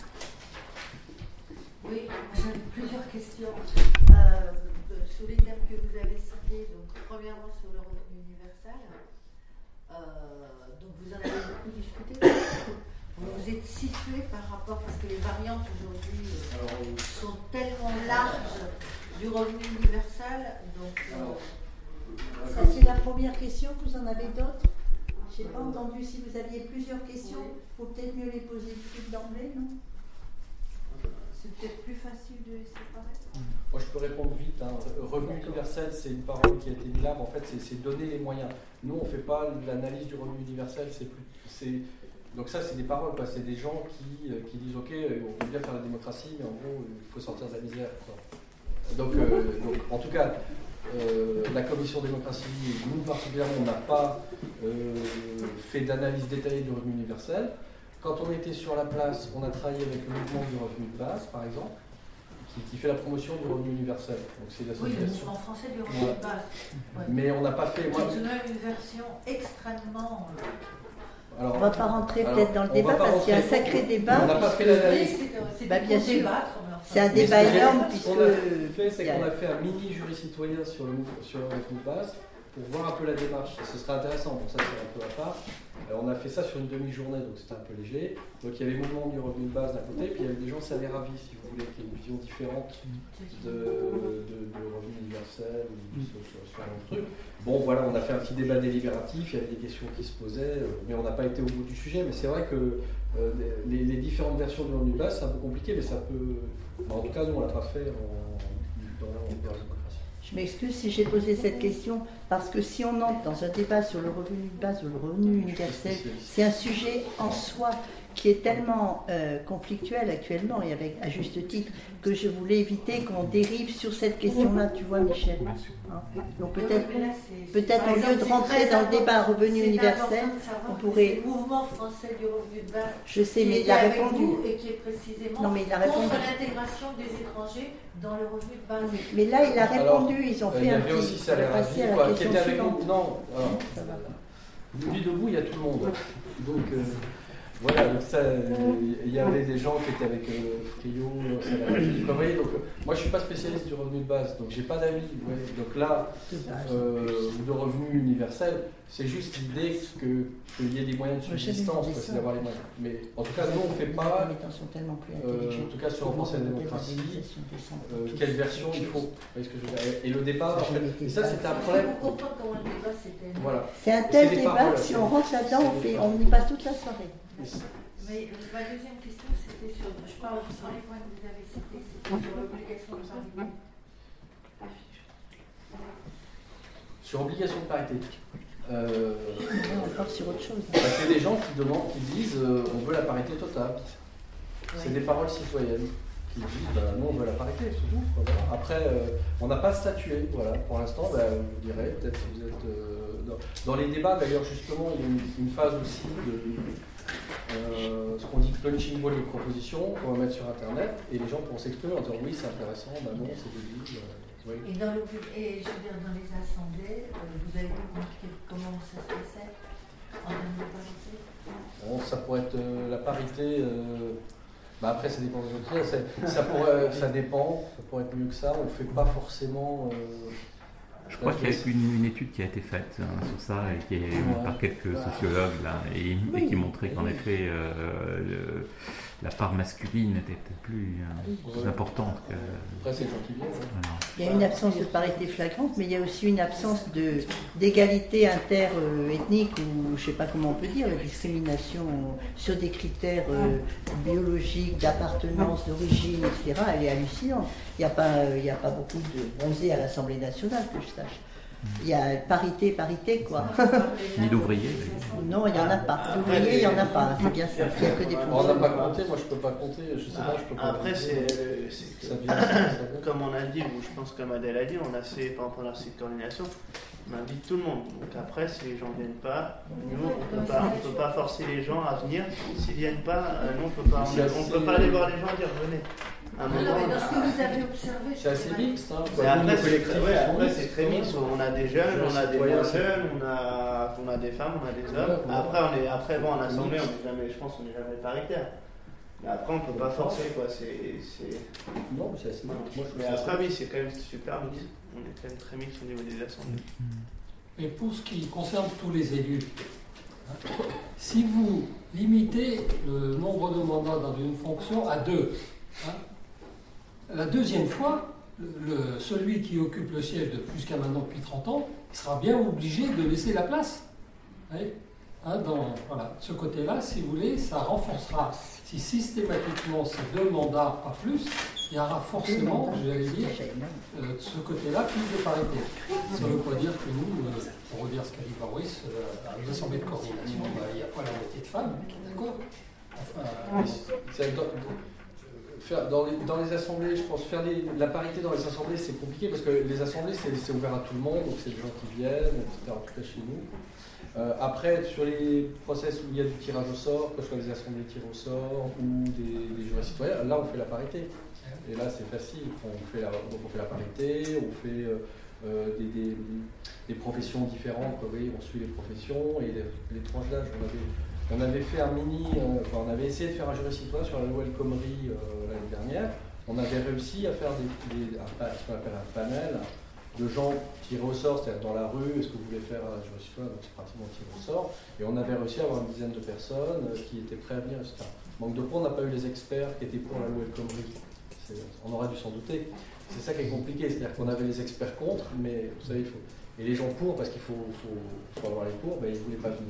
Oui, j'ai plusieurs questions. Euh, sur les thèmes que vous avez cités, donc premièrement sur le revenu universel, euh, donc vous en avez beaucoup discuté. Vous vous êtes situé par rapport, parce que les variantes aujourd'hui euh, sont tellement larges du revenu universel, donc... Euh, ça c'est la première question, vous en avez d'autres? Je n'ai pas entendu si vous aviez plusieurs questions, il oui. faut peut-être mieux les poser toutes d'emblée, non? C'est peut-être plus facile de les séparer. Moi je peux répondre vite, hein. Revenu universel c'est une parole qui a été mise là, mais en fait c'est donner les moyens. Nous on ne fait pas l'analyse du revenu universel, c'est plus... c'est donc ça, c'est des paroles, quoi. C'est des gens qui, euh, qui disent « Ok, on peut bien faire la démocratie, mais en gros, il faut sortir de la misère. » donc, euh, donc, en tout cas, euh, la commission démocratie, nous particulièrement, on n'a pas euh, fait d'analyse détaillée du revenu universel. Quand on était sur la place, on a travaillé avec le mouvement du revenu de base, par exemple, qui, qui fait la promotion du revenu universel. Donc, c'est oui, le mouvement français du revenu ouais. de base. Ouais. Mais on n'a pas fait... Moi, c'est une version extrêmement... Alors, on ne va pas rentrer peut-être dans le débat parce qu'il y a un sacré débat. On n'a pas fait l'analyse. C'est bah, bien sûr. C'est un Mais débat ce énorme puisque. Ce qu'on a fait, c'est qu'on a fait un mini jury citoyen sur le sur le revenu de base pour voir un peu la démarche. Ce serait intéressant. Bon, ça c'est un peu à part. Alors, on a fait ça sur une demi-journée, donc c'était un peu léger. Donc il y avait le mouvement du revenu de base d'un côté, puis il y avait des gens ça les ravit, si vous voulez, qui ont une vision différente de, de, de revenu universel ou sur, sur, sur un autre truc. Bon, voilà, on a fait un petit débat délibératif, il y avait des questions qui se posaient, mais on n'a pas été au bout du sujet. Mais c'est vrai que euh, les, les différentes versions du revenu de base, c'est un peu compliqué, mais ça peut. En tout cas, nous, on ne l'a pas fait en, dans, dans la démocratie. Je m'excuse si j'ai posé cette question, parce que si on entre dans un débat sur le revenu de base ou le revenu universel, c'est un sujet en soi qui est tellement euh, conflictuel actuellement, et avec, à juste titre, que je voulais éviter qu'on dérive sur cette question-là, tu vois, Michel. Hein? Donc peut-être, peut-être au lieu de rentrer dans le débat revenu universel, on pourrait... Le mouvement français du revenu de base, je sais, mais il a répondu. Et qui est précisément non, mais il a répondu. contre l'intégration des étrangers dans le revenu de base. Mais là, il a répondu, alors, ils ont fait euh, un petit... petit... Ça a passer à la quoi, question suivante. Non, alors, lui debout, il y a tout le monde. Donc... Euh... Voilà, donc ça, il y avait des gens qui étaient avec euh, Frio, vous voyez, donc moi je ne suis pas spécialiste du revenu de base, donc j'ai pas d'avis. Ouais. Donc là, euh, de revenu universel, c'est juste l'idée que qu'il y ait des moyens de subsistance, c'est d'avoir les moyens. Mais en tout cas, nous on ne fait pas, euh, en tout cas sur le français de la démocratie, euh, quelle version il faut. Vous voyez ce que je veux dire. Et le débat, en fait, et ça c'était un problème. Voilà. C'est un tel débat que si on rentre là-dedans, on, fait, on y passe toute la soirée. Mais ma deuxième question, c'était sur, je parle sur les points que vous avez cités, c'était sur l'obligation de parité. Sur obligation de parité. Euh, encore sur autre chose. Bah, c'est des gens qui demandent, qui disent euh, on veut la parité totale. C'est ouais. Des paroles citoyennes qui disent bah, non, on veut la parité, c'est tout. Voilà. Après, euh, on n'a pas statué. Voilà. Pour l'instant, bah, je vous dirais, peut-être si vous êtes euh, dans, dans les débats. D'ailleurs, justement, il y a une, une phase aussi de euh, ce qu'on dit punching ball de propositions qu'on va mettre sur Internet et les gens pourront s'exprimer en disant oui, c'est intéressant, bah non, c'est débile. Euh, oui. Et, dans le, et je veux dire, dans les assemblées, euh, vous avez vu comment ça se passait en termes de parité? Bon, ça pourrait être euh, la parité. Euh, Bah après, ça dépend des autres. Ça, ça, pourrait, ça dépend, ça pourrait être mieux que ça. On ne fait pas forcément. Euh, Je crois qu'il y a une, une étude qui a été faite hein, sur ça et qui est ouais. par quelques sociologues là, et, oui. et qui montrait qu'en oui. effet euh, le, la part masculine était peut-être plus, hein, plus oui. importante que. Après, c'est les gens qui viennent. Voilà. Il y a une absence de parité flagrante, mais il y a aussi une absence de, d'égalité inter-ethnique, ou je ne sais pas comment on peut dire, la discrimination sur des critères euh, biologiques, d'appartenance, d'origine, et cetera. Elle est hallucinante. Il n'y a pas, il n'y a pas beaucoup de bronzés à l'Assemblée nationale, que je sache. Il y a parité, parité, quoi. Ni d'ouvriers. Non, il n'y en a pas. D'ouvriers, il n'y en a pas, c'est bien ça. Il n'y a que des on n'a pas compté, moi je ne peux pas compter, je sais pas, je peux pas Après, compter. c'est, c'est ça vient, ça vient. Comme on a dit, ou je pense comme Adèle a dit, on a fait, par exemple, dans cette coordination, on invite tout le monde. Donc après, si les gens ne viennent pas, nous, on ne peut, peut pas forcer les gens à venir. S'ils ne viennent pas, nous, on ne peut pas, on peut pas aller voir les gens et dire venez. Un moment, non, mais dans ce que vous avez observé, c'est assez mixte. Hein, mais après, c'est, ouais, après c'est très mixte. On a des jeunes, on a des moins jeunes, on a, on a des femmes, on a des hommes. Ouais, après, on est, après, bon, en assemblée, on est jamais, je pense, qu'on n'est jamais paritaire. Mais après, on ne peut pas forcer, quoi. C'est, c'est... Non, mais c'est assez mixte. Moi, mais après, oui, c'est quand même super mixte. On est quand même très mixte au niveau des assemblées. Et pour ce qui concerne tous les élus, si vous limitez le nombre de mandats dans une fonction à deux, hein, la deuxième fois, le, le, celui qui occupe le siège de plus qu'à maintenant depuis trente ans, il sera bien obligé de laisser la place. Hein, dans, voilà, ce côté-là, si vous voulez, ça renforcera. Si systématiquement c'est deux mandats, pas plus, il y aura forcément, j'allais dire, euh, de ce côté-là, plus de parité. Ça veut pas dire que nous, euh, pour redire ce qu'a dit Boris, euh, à l'Assemblée de coordination, bah, il n'y a pas la moitié de femmes, d'accord enfin, euh, Faire, dans, les, dans les assemblées, je pense, faire les, la parité dans les assemblées, c'est compliqué parce que les assemblées, c'est, c'est ouvert à tout le monde, donc c'est des gens qui viennent, et cetera. En tout cas chez nous. Euh, après, sur les process où il y a du tirage au sort, que ce soit des assemblées tirées au sort ou des, des jurys citoyens, là on fait la parité. Et là c'est facile. On fait la, donc on fait la parité, on fait euh, euh, des, des, des professions différentes, oui, on suit les professions et les, les tranches d'âge. On avait, On avait fait un mini, euh, enfin, on avait essayé de faire un jury citoyen sur la loi El Khomri euh, l'année dernière. On avait réussi à faire des, des, un, ce qu'on appelle un panel de gens tirés au sort, c'est-à-dire dans la rue, est-ce que vous voulez faire un jury citoyen, donc c'est pratiquement tiré au sort. Et on avait réussi à avoir une dizaine de personnes euh, qui étaient prêts à venir, et cetera. Manque de quoi, on n'a pas eu les experts qui étaient pour la loi El Khomri. C'est, on aurait dû s'en douter. C'est ça qui est compliqué, c'est-à-dire qu'on avait les experts contre, mais vous savez, il faut. Et les gens pour, parce qu'il faut, faut, faut avoir les pour, mais ils ne voulaient pas venir.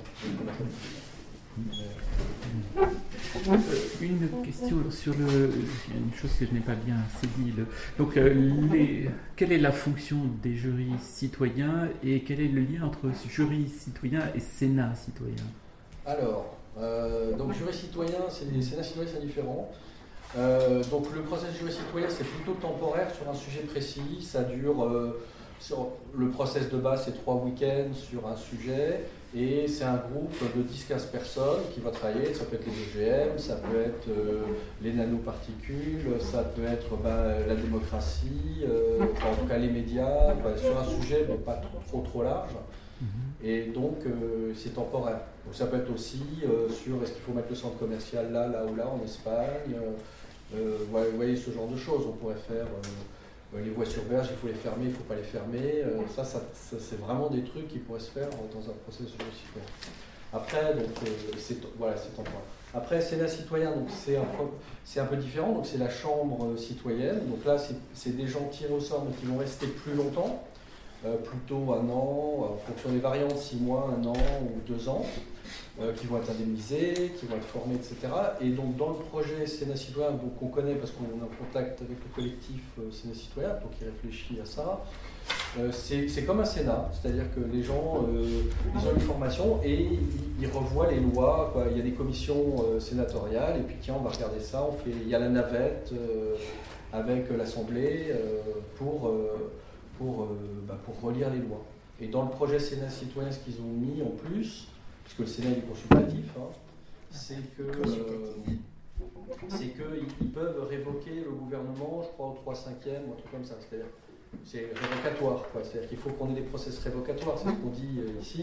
Une question sur le, une chose que je n'ai pas bien saisie. Le, donc, les, quelle est la fonction des jurys citoyens et quel est le lien entre jury citoyen et Sénat citoyen? Alors, euh, donc jury citoyen, c'est les Sénats citoyens, c'est différent. Euh, donc le process jury citoyen, c'est plutôt temporaire sur un sujet précis. Ça dure, euh, sur, le process de base, c'est trois week-ends sur un sujet. Et c'est un groupe de dix à quinze personnes qui va travailler. Ça peut être les O G M, ça peut être euh, les nanoparticules, ça peut être bah, la démocratie, euh, enfin, en tout cas les médias, bah, sur un sujet mais pas trop trop, trop large. Et donc euh, c'est temporaire. Donc ça peut être aussi euh, sur est-ce qu'il faut mettre le centre commercial là, là ou là en Espagne. Euh, vous voyez ce genre de choses. On pourrait faire euh, les voies sur berge, il faut les fermer, il ne faut pas les fermer. Euh, ça, ça, ça, c'est vraiment des trucs qui pourraient se faire dans un processus citoyen. Après, donc, euh, c'est, voilà, c'est temporaire. Après, Sénat citoyen, donc c'est un, c'est un peu différent. Donc c'est la chambre citoyenne. Donc là, c'est, c'est des gens tirés au sort, mais qui vont rester plus longtemps. Euh, plutôt un an, en fonction des variantes, six mois, un an ou deux ans, euh, qui vont être indemnisés, qui vont être formés, et cetera. Et donc dans le projet Sénat citoyen, donc on connaît parce qu'on est en contact avec le collectif euh, Sénat citoyen, donc il réfléchit à ça, euh, c'est, c'est comme un Sénat, c'est-à-dire que les gens, euh, ils ont une formation et ils, ils revoient les lois, quoi. Il y a des commissions euh, sénatoriales, et puis tiens, on va regarder ça, on fait, il y a la navette euh, avec l'Assemblée euh, pour... Euh, Pour, euh, bah, pour relire les lois. Et dans le projet Sénat citoyen, ce qu'ils ont mis en plus, puisque le Sénat est consultatif, hein, c'est que euh, c'est qu'ils ils peuvent révoquer le gouvernement, je crois, au trois cinquième, ou un truc comme ça. C'est-à-dire c'est révocatoire, quoi. C'est-à-dire qu'il faut qu'on ait des process révocatoires, c'est ce qu'on dit euh, ici.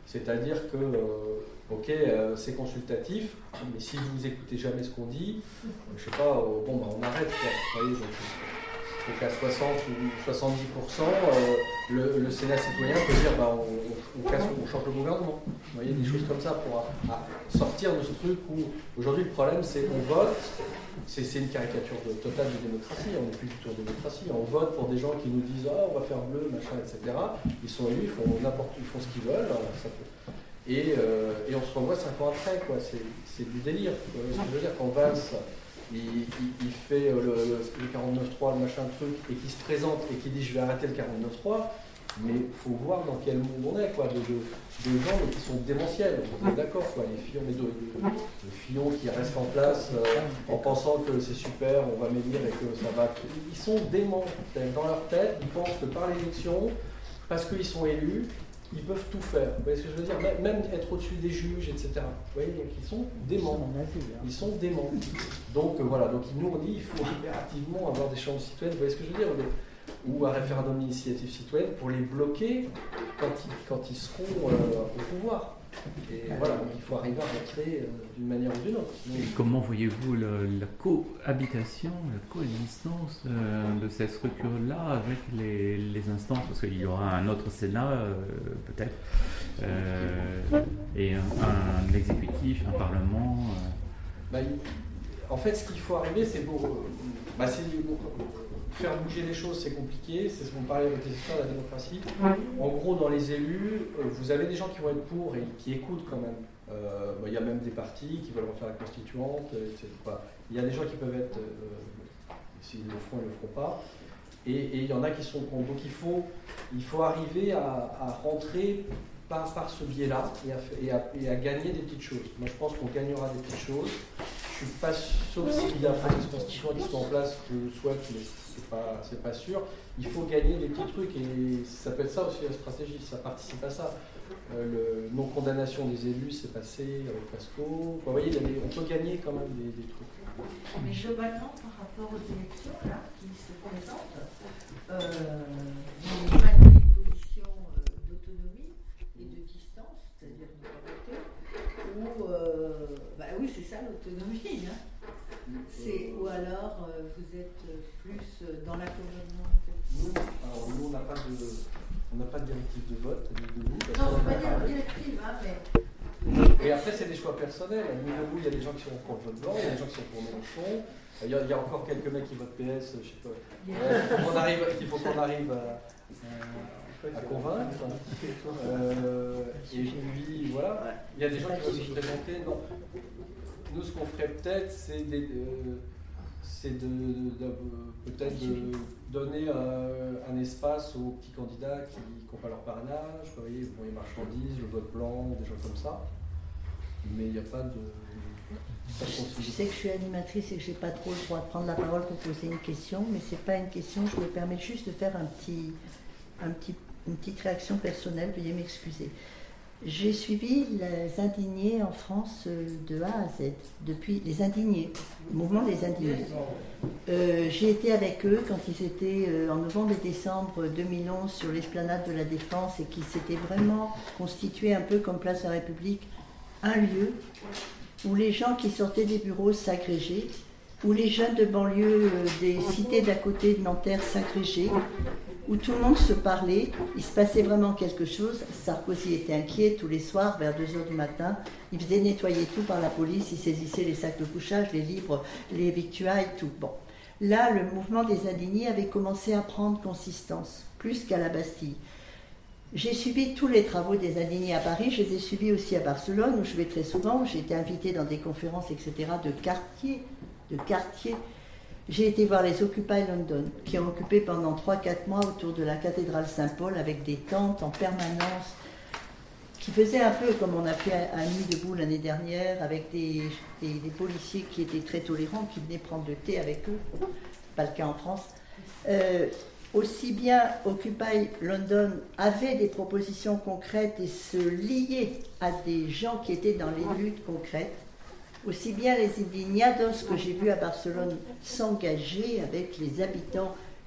C'est-à-dire que, euh, ok, euh, c'est consultatif, mais si vous écoutez jamais ce qu'on dit, je sais pas, euh, bon, bah, on arrête, quoi. Vous voyez, donc, donc à soixante ou soixante-dix pour cent, euh, le, le Sénat citoyen peut dire bah, on, on, casse, on change le gouvernement. Vous voyez, des choses comme ça pour à, à sortir de ce truc où aujourd'hui le problème c'est qu'on vote, c'est, c'est une caricature de, totale de démocratie, on n'est plus du tout en démocratie, on vote pour des gens qui nous disent ah, on va faire bleu, machin, et cetera. Ils sont élus, ils font n'importe ils font ce qu'ils veulent. Ça peut... et, euh, et on se revoit cinq ans après, quoi. C'est, c'est du délire. Vous voyez ce que je veux dire, quand Valls Il, il, il fait le, le, le quarante-neuf trois, le machin truc, et qui se présente et qui dit je vais arrêter le quarante-neuf trois, mais il faut voir dans quel monde on est, quoi, de, de, de gens mais qui sont démentiels, on est d'accord, quoi, les Fillon, les, de, de, les Fillon qui restent en place euh, en pensant que c'est super, on va m'élire et que ça va. Ils sont déments, dans leur tête, ils pensent que par l'élection, parce qu'ils sont élus, ils peuvent tout faire. Vous voyez ce que je veux dire? Même être au-dessus des juges, et cetera. Vous voyez, donc ils sont déments. Ils sont déments. Donc euh, voilà, donc nous on dit il faut impérativement avoir des chambres citoyennes, vous voyez ce que je veux dire? Ou un référendum d'initiative citoyenne pour les bloquer quand ils, quand ils seront euh, au pouvoir. Et voilà, donc il faut arriver à retirer euh, d'une manière ou d'une autre. Et comment voyez-vous le, la cohabitation, la coexistence euh, de cette structure-là avec les, les instances? Parce qu'il y aura un autre Sénat, euh, peut-être, euh, et un, un exécutif, un Parlement. Euh. Bah, en fait, ce qu'il faut arriver, c'est pour. Bah, c'est, faire bouger les choses, c'est compliqué, c'est ce qu'on parlait avec les histoires de la démocratie. En gros, dans les élus, vous avez des gens qui vont être pour et qui écoutent quand même. Euh, bah, il y a même des partis qui veulent refaire la constituante, et cetera. Il y a des gens qui peuvent être, euh, s'ils le feront, ils ne le feront pas. Et, et il y en a qui sont contre. Donc il faut, il faut arriver à, à rentrer par, par ce biais-là et à, et, à, et à gagner des petites choses. Moi je pense qu'on gagnera des petites choses. Je suis pas, sauf s'il y a des constituants qui sont en place, que je souhaite, mais c'est pas, c'est pas sûr. Il faut gagner des petits trucs et ça peut être ça aussi la stratégie, ça participe à ça. Euh, le non-condamnation des élus, c'est passé avec Pasco. Vous voyez, les, on peut gagner quand même des, des trucs. Mais globalement, par rapport aux élections là, qui se présentent, euh, vous maintenez une position euh, d'autonomie et de distance, c'est-à-dire de liberté, ou euh, bah oui, c'est ça l'autonomie. Hein. C'est, ou alors euh, vous êtes plus dans l'accommodement. Nous, alors, nous on n'a pas de, on n'a pas de directive de vote ni de nous. Non, je ne veux pas dire directive, hein, mais. Et après, c'est des choix personnels. À Niveau, il y a des gens qui sont pour le vote blanc, il y a des gens qui sont pour Mélenchon. Il y a, il y a encore quelques mecs qui votent P S, je sais pas. Euh, il faut qu'on arrive, il faut qu'on arrive à, à convaincre. Euh, et puis, voilà. Il y a des gens qui vont se présenter. Non. Nous, ce qu'on ferait peut-être, c'est, des, euh, c'est de, de, de, peut-être de donner un, un espace aux petits candidats qui n'ont pas leur parrainage. Vous voyez, bon, les marchandises, le vote blanc, des gens comme ça. Mais il n'y a pas de... Je sais que je suis animatrice et que je n'ai pas trop le droit de prendre la parole pour poser une question, mais ce n'est pas une question, je me permets juste de faire un petit, un petit, une petite réaction personnelle, veuillez m'excuser. J'ai suivi les indignés en France de A à Z, depuis les indignés, le mouvement des indignés. Euh, j'ai été avec eux quand ils étaient euh, en novembre et décembre deux mille onze sur l'esplanade de la Défense et qui s'étaient vraiment constitués un peu comme Place de la République, un lieu où les gens qui sortaient des bureaux s'agrégeaient, où les jeunes de banlieue euh, des cités d'à côté de Nanterre s'agrégeaient, où tout le monde se parlait, il se passait vraiment quelque chose. Sarkozy était inquiet tous les soirs vers deux heures du matin, il faisait nettoyer tout par la police, il saisissait les sacs de couchage, les livres, les victuailles, tout. Bon. Là, le mouvement des indignés avait commencé à prendre consistance, plus qu'à la Bastille. J'ai suivi tous les travaux des indignés à Paris, je les ai suivis aussi à Barcelone, où je vais très souvent, j'ai été invitée dans des conférences, et cetera, de quartier, de quartier. J'ai été voir les Occupy London, qui ont occupé pendant trois à quatre mois autour de la cathédrale Saint-Paul, avec des tentes en permanence, qui faisaient un peu comme on a fait à, à Nuit debout l'année dernière, avec des, des, des policiers qui étaient très tolérants, qui venaient prendre le thé avec eux, pas le cas en France. Euh, aussi bien Occupy London avait des propositions concrètes et se liait à des gens qui étaient dans les luttes concrètes, aussi bien les indignados que j'ai vus à Barcelone s'engager avec les habitants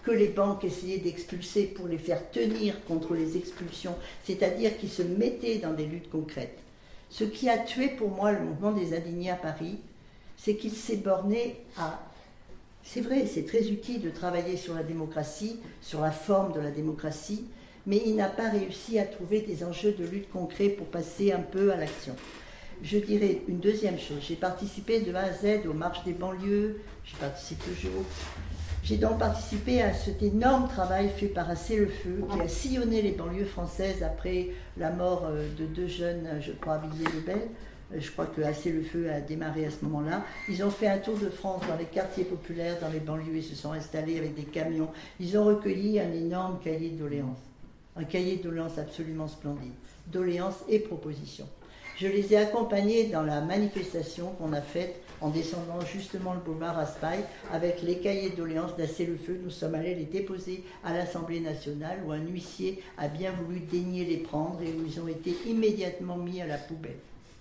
que les banques essayaient d'expulser pour les faire tenir contre les expulsions, c'est-à-dire qu'ils se mettaient dans des luttes concrètes. Ce qui a tué pour moi le mouvement des indignés à Paris, c'est qu'il s'est borné à... C'est vrai, c'est très utile de travailler sur la démocratie, sur la forme de la démocratie, mais il n'a pas réussi à trouver des enjeux de lutte concrets pour passer un peu à l'action. Je dirais une deuxième chose, j'ai participé de A à Z aux marches des banlieues, j'y participe toujours. J'ai donc participé à cet énorme travail fait par Assez-le-Feu, qui a sillonné les banlieues françaises après la mort de deux jeunes, je crois, à Villiers-le-Bel. Je crois que Assez-le-Feu a démarré à ce moment-là. Ils ont fait un tour de France dans les quartiers populaires, dans les banlieues, ils se sont installés avec des camions. Ils ont recueilli un énorme cahier de doléances. Un cahier de doléances absolument splendide. Doléances et propositions. Je les ai accompagnés dans la manifestation qu'on a faite en descendant justement le boulevard Raspail avec les cahiers de doléances d'Assez-le-Feu. Nous sommes allés les déposer à l'Assemblée nationale où un huissier a bien voulu daigner les prendre et où ils ont été immédiatement mis à la poubelle.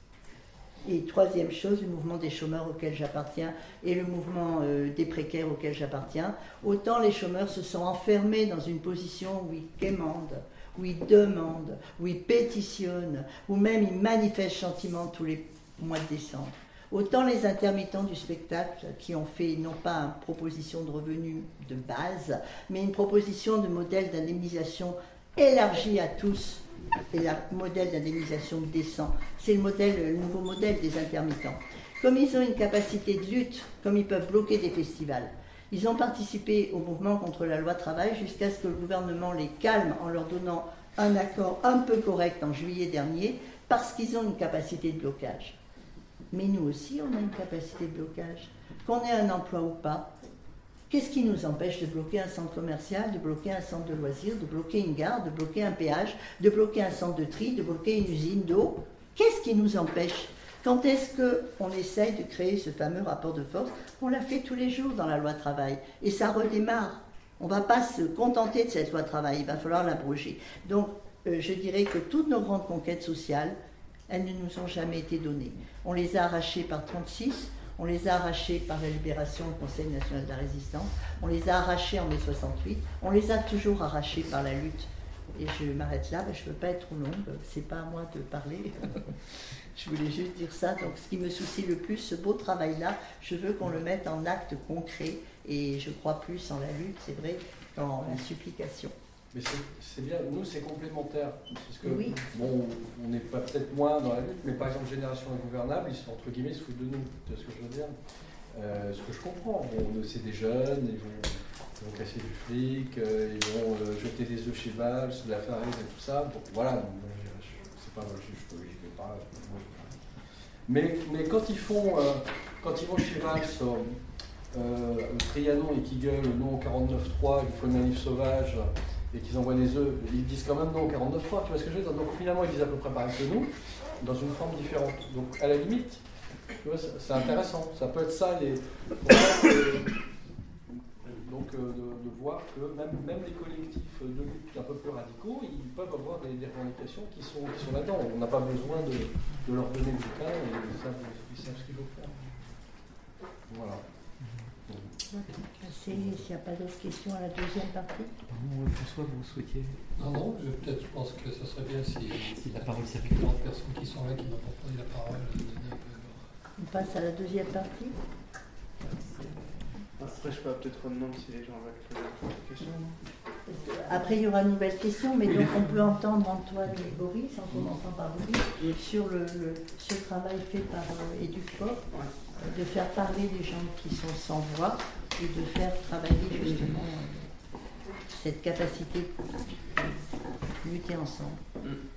Et troisième chose, le mouvement des chômeurs auquel j'appartiens et le mouvement euh, des précaires auquel j'appartiens, autant les chômeurs se sont enfermés dans une position où ils quémandent, où ils demandent, où ils pétitionnent, ou même ils manifestent gentiment tous les mois de décembre. Autant les intermittents du spectacle qui ont fait non pas une proposition de revenus de base, mais une proposition de modèle d'indemnisation élargie à tous, et le modèle d'indemnisation décent. C'est le, modèle, le nouveau modèle des intermittents. Comme ils ont une capacité de lutte, comme ils peuvent bloquer des festivals, ils ont participé au mouvement contre la loi travail jusqu'à ce que le gouvernement les calme en leur donnant un accord un peu correct en juillet dernier, parce qu'ils ont une capacité de blocage. Mais nous aussi, on a une capacité de blocage. Qu'on ait un emploi ou pas, qu'est-ce qui nous empêche de bloquer un centre commercial, de bloquer un centre de loisirs, de bloquer une gare, de bloquer un péage, de bloquer un centre de tri, de bloquer une usine d'eau? Qu'est-ce qui nous empêche? Quand est-ce qu'on essaye de créer ce fameux rapport de force? On l'a fait tous les jours dans la loi travail. Et ça redémarre. On ne va pas se contenter de cette loi travail, il va falloir l'abroger. Donc, euh, je dirais que toutes nos grandes conquêtes sociales, elles ne nous ont jamais été données. On les a arrachées par trente-six, on les a arrachées par la libération au Conseil national de la résistance, on les a arrachées en mai soixante-huit, on les a toujours arrachées par la lutte. Et je m'arrête là, je ne veux pas être trop longue, c'est pas à moi de parler. Je voulais juste dire ça. Donc, ce qui me soucie le plus, ce beau travail-là, je veux qu'on le mette en acte concret. Et je crois plus en la lutte, c'est vrai, qu'en la supplication. Mais c'est bien, nous c'est complémentaire. Parce que, oui. Bon, on n'est pas peut-être moins dans la lutte, mais par exemple, Génération Ingouvernable, ils sont entre guillemets sous de nous. Tu vois ce que je veux dire? euh, Ce que je comprends, bon, c'est des jeunes, ils vont, ils vont casser du flic, euh, ils vont euh, jeter des œufs chez Valls, de la farine et tout ça. Bon, voilà, bon, c'est pas moi, je ne vais pas. Mais, mais quand ils font, euh, quand ils vont chez Valls, euh, Trianon et qui gueulent non au quarante-neuf trois, il faut une manif sauvage, et qu'ils envoient des œufs, ils disent quand même non au quarante-neuf trois, tu vois ce que je veux dire? Donc finalement ils disent à peu près pareil que nous, dans une forme différente. Donc à la limite, tu vois, c'est intéressant, ça peut être ça, les... donc euh, de, de voir que même, même les collectifs de lutte un peu plus radicaux, ils peuvent avoir des, des revendications qui sont, qui sont là-dedans. On n'a pas besoin de, de leur donner le bouquin, et ils savent, ils savent ce qu'il faut faire. Voilà. S'il n'y a pas d'autres questions à la deuxième partie. Pardon, François, vous souhaitiez? Non, non, je, peut-être je pense que ce serait bien si, si la parole s'il y a différentes personnes qui sont là, qui n'ont pas pris la parole. On passe à la deuxième partie. Après, je peux peut-être redemander si les gens veulent poser des questions. Après, il y aura une nouvelle question, mais donc on peut entendre Antoine et Boris, en commençant par Boris, sur le, le, ce travail fait par euh, Edusport, de faire parler les gens qui sont sans voix et de faire travailler justement euh, cette capacité de lutter ensemble.